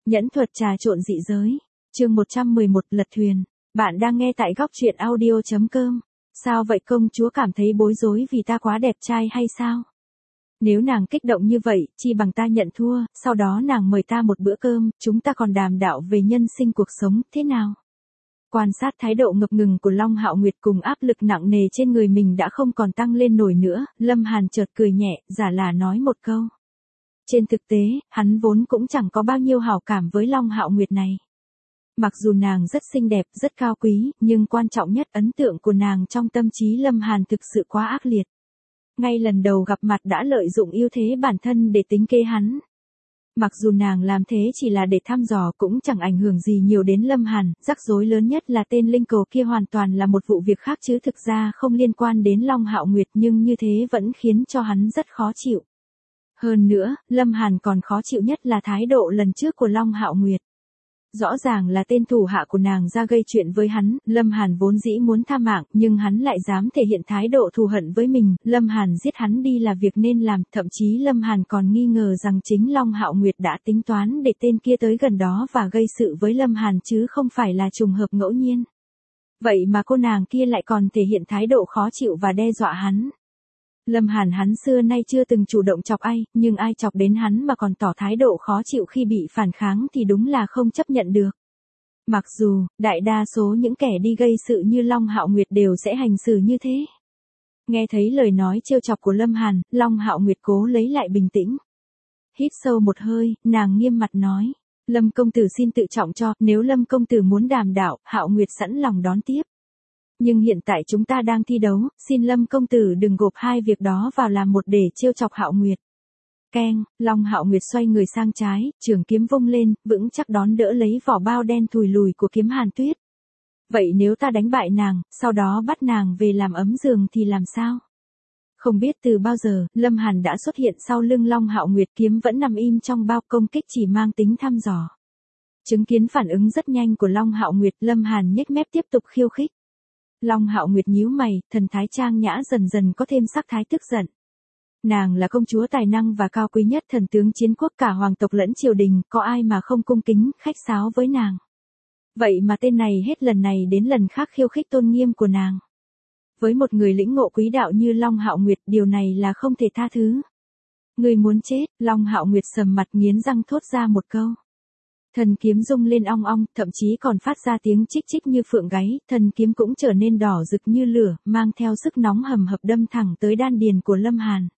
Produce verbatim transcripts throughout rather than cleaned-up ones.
Nhẫn thuật trà trộn dị giới. Chương một trăm mười một Lật thuyền. Bạn đang nghe tại góc truyện audio chấm com. Sao vậy, công chúa cảm thấy bối rối vì ta quá đẹp trai hay sao? Nếu nàng kích động như vậy, chi bằng ta nhận thua, sau đó nàng mời ta một bữa cơm, chúng ta còn đàm đạo về nhân sinh cuộc sống, thế nào? Quan sát thái độ ngập ngừng của Long Hạo Nguyệt cùng áp lực nặng nề trên người mình đã không còn tăng lên nổi nữa, Lâm Hàn chợt cười nhẹ, giả là nói một câu. Trên thực tế, hắn vốn cũng chẳng có bao nhiêu hảo cảm với Long Hạo Nguyệt này. Mặc dù nàng rất xinh đẹp, rất cao quý, nhưng quan trọng nhất ấn tượng của nàng trong tâm trí Lâm Hàn thực sự quá ác liệt. Ngay lần đầu gặp mặt đã lợi dụng ưu thế bản thân để tính kế hắn. Mặc dù nàng làm thế chỉ là để thăm dò cũng chẳng ảnh hưởng gì nhiều đến Lâm Hàn, rắc rối lớn nhất là tên linh cầu kia hoàn toàn là một vụ việc khác chứ thực ra không liên quan đến Long Hạo Nguyệt, nhưng như thế vẫn khiến cho hắn rất khó chịu. Hơn nữa, Lâm Hàn còn khó chịu nhất là thái độ lần trước của Long Hạo Nguyệt. Rõ ràng là tên thủ hạ của nàng ra gây chuyện với hắn, Lâm Hàn vốn dĩ muốn tha mạng, nhưng hắn lại dám thể hiện thái độ thù hận với mình, Lâm Hàn giết hắn đi là việc nên làm, thậm chí Lâm Hàn còn nghi ngờ rằng chính Long Hạo Nguyệt đã tính toán để tên kia tới gần đó và gây sự với Lâm Hàn chứ không phải là trùng hợp ngẫu nhiên. Vậy mà cô nàng kia lại còn thể hiện thái độ khó chịu và đe dọa hắn. Lâm Hàn hắn xưa nay chưa từng chủ động chọc ai, nhưng ai chọc đến hắn mà còn tỏ thái độ khó chịu khi bị phản kháng thì đúng là không chấp nhận được. Mặc dù, đại đa số những kẻ đi gây sự như Long Hạo Nguyệt đều sẽ hành xử như thế. Nghe thấy lời nói trêu chọc của Lâm Hàn, Long Hạo Nguyệt cố lấy lại bình tĩnh. Hít sâu một hơi, nàng nghiêm mặt nói. Lâm công tử xin tự trọng cho, nếu Lâm công tử muốn đàm đạo, Hạo Nguyệt sẵn lòng đón tiếp. Nhưng hiện tại chúng ta đang thi đấu, xin Lâm công tử đừng gộp hai việc đó vào làm một để trêu chọc Hạo Nguyệt. Keng, Long Hạo Nguyệt xoay người sang trái, trường kiếm vung lên, vững chắc đón đỡ lấy vỏ bao đen thùi lùi của kiếm Hàn Tuyết. Vậy nếu ta đánh bại nàng, sau đó bắt nàng về làm ấm giường thì làm sao? Không biết từ bao giờ, Lâm Hàn đã xuất hiện sau lưng Long Hạo Nguyệt, kiếm vẫn nằm im trong bao, công kích chỉ mang tính thăm dò. Chứng kiến phản ứng rất nhanh của Long Hạo Nguyệt, Lâm Hàn nhếch mép tiếp tục khiêu khích. Long Hạo Nguyệt nhíu mày, thần thái trang nhã dần dần có thêm sắc thái tức giận. Nàng là công chúa tài năng và cao quý nhất thần tướng chiến quốc, cả hoàng tộc lẫn triều đình, có ai mà không cung kính, khách sáo với nàng. Vậy mà tên này hết lần này đến lần khác khiêu khích tôn nghiêm của nàng. Với một người lĩnh ngộ quý đạo như Long Hạo Nguyệt, điều này là không thể tha thứ. Người muốn chết, Long Hạo Nguyệt sầm mặt nghiến răng thốt ra một câu. Thần kiếm rung lên ong ong, thậm chí còn phát ra tiếng chích chích như phượng gáy, thần kiếm cũng trở nên đỏ rực như lửa, mang theo sức nóng hầm hập đâm thẳng tới đan điền của Lâm Hàn.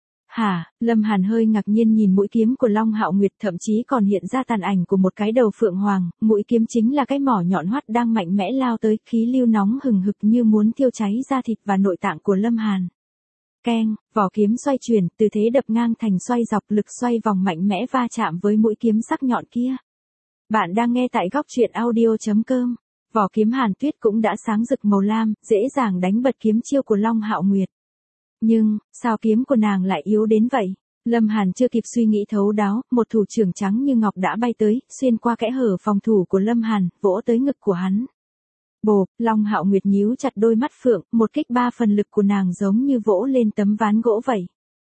Hả, Lâm Hàn hơi ngạc nhiên nhìn mũi kiếm của Long Hạo Nguyệt, thậm chí còn hiện ra tàn ảnh của một cái đầu phượng hoàng, mũi kiếm chính là cái mỏ nhọn hoắt đang mạnh mẽ lao tới, khí lưu nóng hừng hực như muốn thiêu cháy da thịt và nội tạng của Lâm Hàn. Keng, vỏ kiếm xoay chuyển, từ thế đập ngang thành xoay dọc, lực xoay vòng mạnh mẽ va chạm với mũi kiếm sắc nhọn kia. Bạn đang nghe tại góc truyện audio chấm com. Vỏ kiếm Hàn Tuyết cũng đã sáng rực màu lam, dễ dàng đánh bật kiếm chiêu của Long Hạo Nguyệt. Nhưng, sao kiếm của nàng lại yếu đến vậy? Lâm Hàn chưa kịp suy nghĩ thấu đáo, một thủ trưởng trắng như ngọc đã bay tới, xuyên qua kẽ hở phòng thủ của Lâm Hàn, vỗ tới ngực của hắn. Bộp, Long Hạo Nguyệt nhíu chặt đôi mắt phượng, một kích ba phần lực của nàng giống như vỗ lên tấm ván gỗ vậy.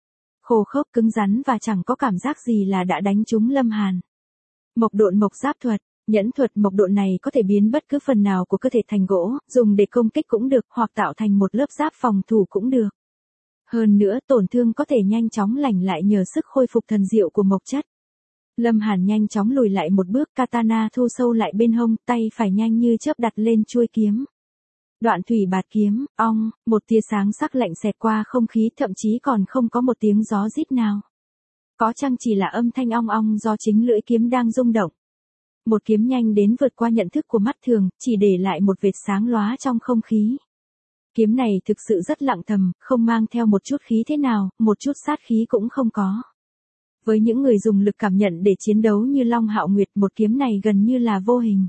Khô khốc cứng rắn và chẳng có cảm giác gì là đã đánh trúng Lâm Hàn. Mộc độn mộc giáp thuật, nhẫn thuật mộc độn này có thể biến bất cứ phần nào của cơ thể thành gỗ, dùng để công kích cũng được, hoặc tạo thành một lớp giáp phòng thủ cũng được. Hơn nữa, tổn thương có thể nhanh chóng lành lại nhờ sức khôi phục thần diệu của mộc chất. Lâm Hàn nhanh chóng lùi lại một bước, katana thu sâu lại bên hông, tay phải nhanh như chớp đặt lên chuôi kiếm. Đoạn thủy bạt kiếm, ong, một tia sáng sắc lạnh xẹt qua không khí, thậm chí còn không có một tiếng gió rít nào. Có chăng chỉ là âm thanh ong ong do chính lưỡi kiếm đang rung động. Một kiếm nhanh đến vượt qua nhận thức của mắt thường, chỉ để lại một vệt sáng lóa trong không khí. Kiếm này thực sự rất lặng thầm, không mang theo một chút khí thế nào, một chút sát khí cũng không có. Với những người dùng lực cảm nhận để chiến đấu như Long Hạo Nguyệt, một kiếm này gần như là vô hình.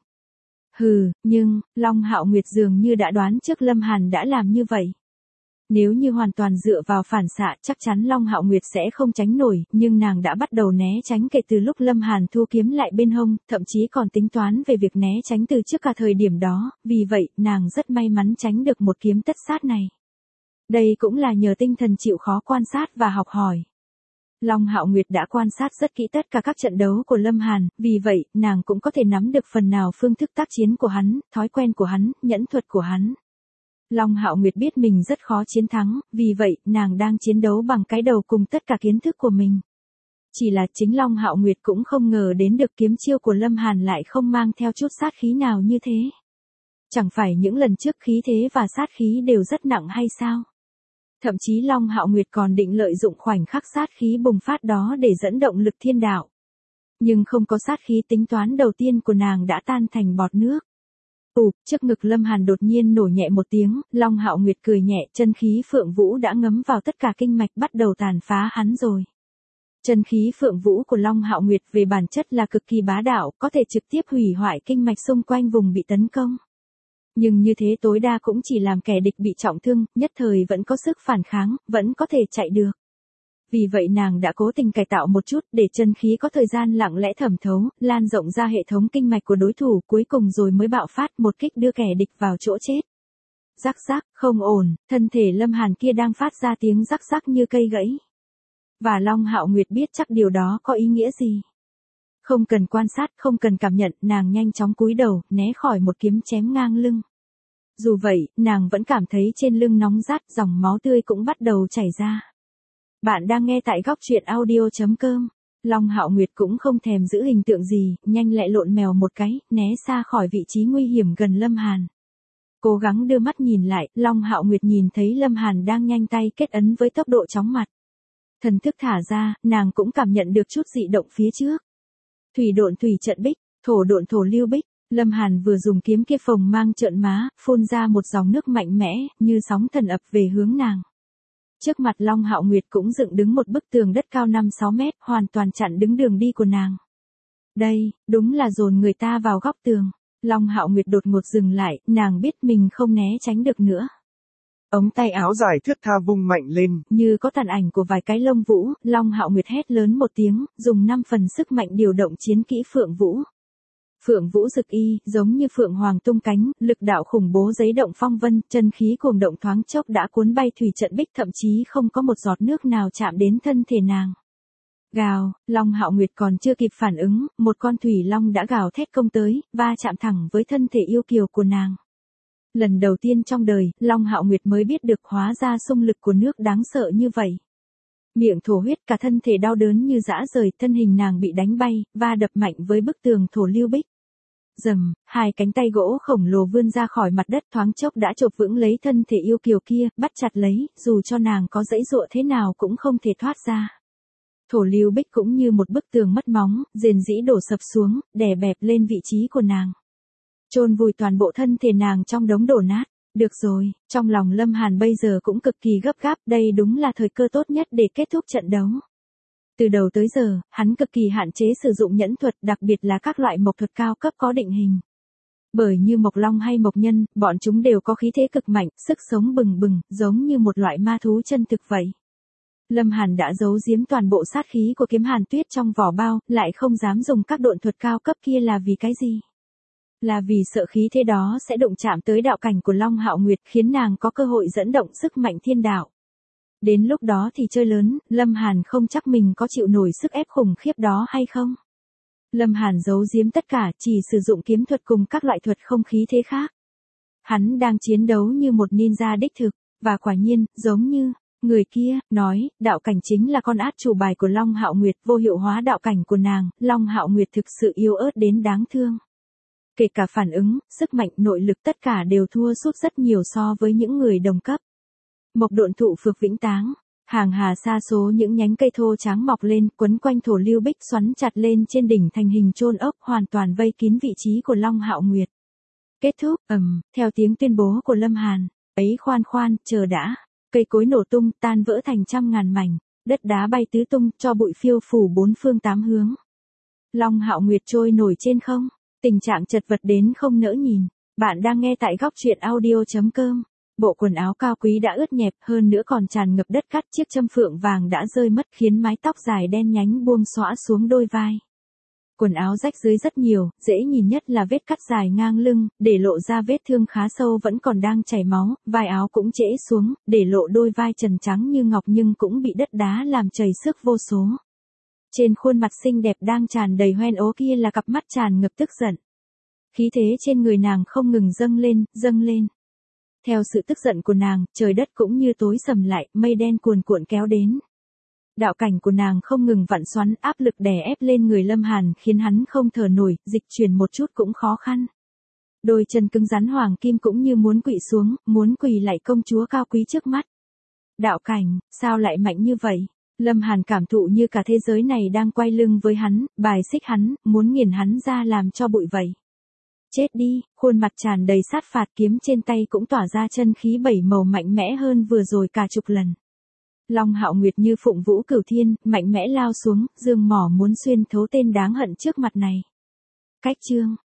Hừ, nhưng, Long Hạo Nguyệt dường như đã đoán trước Lâm Hàn đã làm như vậy. Nếu như hoàn toàn dựa vào phản xạ, chắc chắn Long Hạo Nguyệt sẽ không tránh nổi, nhưng nàng đã bắt đầu né tránh kể từ lúc Lâm Hàn thu kiếm lại bên hông, thậm chí còn tính toán về việc né tránh từ trước cả thời điểm đó, vì vậy, nàng rất may mắn tránh được một kiếm tất sát này. Đây cũng là nhờ tinh thần chịu khó quan sát và học hỏi. Long Hạo Nguyệt đã quan sát rất kỹ tất cả các trận đấu của Lâm Hàn, vì vậy, nàng cũng có thể nắm được phần nào phương thức tác chiến của hắn, thói quen của hắn, nhẫn thuật của hắn. Long Hạo Nguyệt biết mình rất khó chiến thắng, vì vậy, nàng đang chiến đấu bằng cái đầu cùng tất cả kiến thức của mình. Chỉ là chính Long Hạo Nguyệt cũng không ngờ đến được kiếm chiêu của Lâm Hàn lại không mang theo chút sát khí nào như thế. Chẳng phải những lần trước khí thế và sát khí đều rất nặng hay sao? Thậm chí Long Hạo Nguyệt còn định lợi dụng khoảnh khắc sát khí bùng phát đó để dẫn động lực thiên đạo. Nhưng không có sát khí, tính toán đầu tiên của nàng đã tan thành bọt nước. Ù, trước ngực Lâm Hàn đột nhiên nổ nhẹ một tiếng, Long Hạo Nguyệt cười nhẹ, chân khí Phượng Vũ đã ngấm vào tất cả kinh mạch bắt đầu tàn phá hắn rồi. Chân khí Phượng Vũ của Long Hạo Nguyệt về bản chất là cực kỳ bá đạo, có thể trực tiếp hủy hoại kinh mạch xung quanh vùng bị tấn công. Nhưng như thế tối đa cũng chỉ làm kẻ địch bị trọng thương, nhất thời vẫn có sức phản kháng, vẫn có thể chạy được. Vì vậy nàng đã cố tình cải tạo một chút để chân khí có thời gian lặng lẽ thẩm thấu, lan rộng ra hệ thống kinh mạch của đối thủ, cuối cùng rồi mới bạo phát một kích đưa kẻ địch vào chỗ chết. Rắc rắc, không ổn, thân thể Lâm Hàn kia đang phát ra tiếng rắc rắc như cây gãy. Và Long Hạo Nguyệt biết chắc điều đó có ý nghĩa gì. Không cần quan sát, không cần cảm nhận, nàng nhanh chóng cúi đầu, né khỏi một kiếm chém ngang lưng. Dù vậy, nàng vẫn cảm thấy trên lưng nóng rát, dòng máu tươi cũng bắt đầu chảy ra. Bạn đang nghe tại góc truyện audio chấm com. Long Hạo Nguyệt cũng không thèm giữ hình tượng gì, nhanh lẹ lộn mèo một cái, né xa khỏi vị trí nguy hiểm gần Lâm Hàn. Cố gắng đưa mắt nhìn lại, Long Hạo Nguyệt nhìn thấy Lâm Hàn đang nhanh tay kết ấn với tốc độ chóng mặt. Thần thức thả ra, nàng cũng cảm nhận được chút dị động phía trước. Thủy độn thủy trận bích, thổ độn thổ lưu bích, Lâm Hàn vừa dùng kiếm kia phồng mang trợn má, phun ra một dòng nước mạnh mẽ, như sóng thần ập về hướng nàng. Trước mặt Long Hạo Nguyệt cũng dựng đứng một bức tường đất cao năm sáu mét, hoàn toàn chặn đứng đường đi của nàng. Đây, đúng là dồn người ta vào góc tường. Long Hạo Nguyệt đột ngột dừng lại, nàng biết mình không né tránh được nữa. Ống tay áo dài thướt tha vung mạnh lên. Như có tàn ảnh của vài cái lông vũ, Long Hạo Nguyệt hét lớn một tiếng, dùng năm phần sức mạnh điều động chiến kỹ Phượng Vũ. Phượng Vũ rực y, giống như Phượng Hoàng tung cánh, lực đạo khủng bố giấy động phong vân, chân khí cuồng động thoáng chốc đã cuốn bay thủy trận bích, thậm chí không có một giọt nước nào chạm đến thân thể nàng. Gào, Long Hạo Nguyệt còn chưa kịp phản ứng, một con thủy long đã gào thét công tới, va chạm thẳng với thân thể yêu kiều của nàng. Lần đầu tiên trong đời, Long Hạo Nguyệt mới biết được hóa ra xung lực của nước đáng sợ như vậy. Miệng thổ huyết, cả thân thể đau đớn như dã rời, thân hình nàng bị đánh bay, va đập mạnh với bức tường thổ lưu bích. Rầm, hai cánh tay gỗ khổng lồ vươn ra khỏi mặt đất, thoáng chốc đã chộp vững lấy thân thể yêu kiều kia, bắt chặt lấy, dù cho nàng có giãy giụa thế nào cũng không thể thoát ra. Thổ lưu bích cũng như một bức tường mất móng, rền rĩ đổ sập xuống, đè bẹp lên vị trí của nàng. Chôn vùi toàn bộ thân thể nàng trong đống đổ nát. Được rồi, trong lòng Lâm Hàn bây giờ cũng cực kỳ gấp gáp, đây đúng là thời cơ tốt nhất để kết thúc trận đấu. Từ đầu tới giờ, hắn cực kỳ hạn chế sử dụng nhẫn thuật, đặc biệt là các loại mộc thuật cao cấp có định hình. Bởi như mộc long hay mộc nhân, bọn chúng đều có khí thế cực mạnh, sức sống bừng bừng, giống như một loại ma thú chân thực vậy. Lâm Hàn đã giấu giếm toàn bộ sát khí của kiếm Hàn Tuyết trong vỏ bao, lại không dám dùng các độn thuật cao cấp kia là vì cái gì? Là vì sợ khí thế đó sẽ đụng chạm tới đạo cảnh của Long Hạo Nguyệt, khiến nàng có cơ hội dẫn động sức mạnh thiên đạo. Đến lúc đó thì chơi lớn, Lâm Hàn không chắc mình có chịu nổi sức ép khủng khiếp đó hay không. Lâm Hàn giấu giếm tất cả, chỉ sử dụng kiếm thuật cùng các loại thuật không khí thế khác. Hắn đang chiến đấu như một ninja đích thực, và quả nhiên, giống như người kia nói, đạo cảnh chính là con át chủ bài của Long Hạo Nguyệt, vô hiệu hóa đạo cảnh của nàng, Long Hạo Nguyệt thực sự yếu ớt đến đáng thương. Kể cả phản ứng, sức mạnh, nội lực tất cả đều thua sút rất nhiều so với những người đồng cấp. Mộc độn thụ phược vĩnh táng, hàng hà sa số những nhánh cây thô tráng mọc lên, quấn quanh thổ lưu bích xoắn chặt lên trên đỉnh thành hình chôn ốc, hoàn toàn vây kín vị trí của Long Hạo Nguyệt. Kết thúc, ầm, theo tiếng tuyên bố của Lâm Hàn, ấy khoan khoan, chờ đã, cây cối nổ tung, tan vỡ thành trăm ngàn mảnh, đất đá bay tứ tung, cho bụi phiêu phủ bốn phương tám hướng. Long Hạo Nguyệt trôi nổi trên không. Tình trạng chật vật đến không nỡ nhìn. Bạn đang nghe tại góc truyện audio chấm com. Bộ quần áo cao quý đã ướt nhẹp, hơn nữa còn tràn ngập đất cát, chiếc châm phượng vàng đã rơi mất khiến mái tóc dài đen nhánh buông xõa xuống đôi vai. Quần áo rách dưới rất nhiều, dễ nhìn nhất là vết cắt dài ngang lưng, để lộ ra vết thương khá sâu vẫn còn đang chảy máu, vai áo cũng trễ xuống, để lộ đôi vai trần trắng như ngọc nhưng cũng bị đất đá làm chảy xước vô số. Trên khuôn mặt xinh đẹp đang tràn đầy hoen ố kia là cặp mắt tràn ngập tức giận. Khí thế trên người nàng không ngừng dâng lên, dâng lên. Theo sự tức giận của nàng, trời đất cũng như tối sầm lại, mây đen cuồn cuộn kéo đến. Đạo cảnh của nàng không ngừng vặn xoắn, áp lực đè ép lên người Lâm Hàn khiến hắn không thở nổi, dịch chuyển một chút cũng khó khăn. Đôi chân cứng rắn hoàng kim cũng như muốn quỵ xuống, muốn quỳ lại công chúa cao quý trước mắt. Đạo cảnh, sao lại mạnh như vậy? Lâm Hàn cảm thụ như cả thế giới này đang quay lưng với hắn, bài xích hắn, muốn nghiền hắn ra làm cho bụi vậy. Chết đi, khuôn mặt tràn đầy sát phạt, kiếm trên tay cũng tỏa ra chân khí bảy màu mạnh mẽ hơn vừa rồi cả chục lần. Long Hạo Nguyệt như phụng vũ cửu thiên, mạnh mẽ lao xuống, dương mỏ muốn xuyên thấu tên đáng hận trước mặt này. Cách chương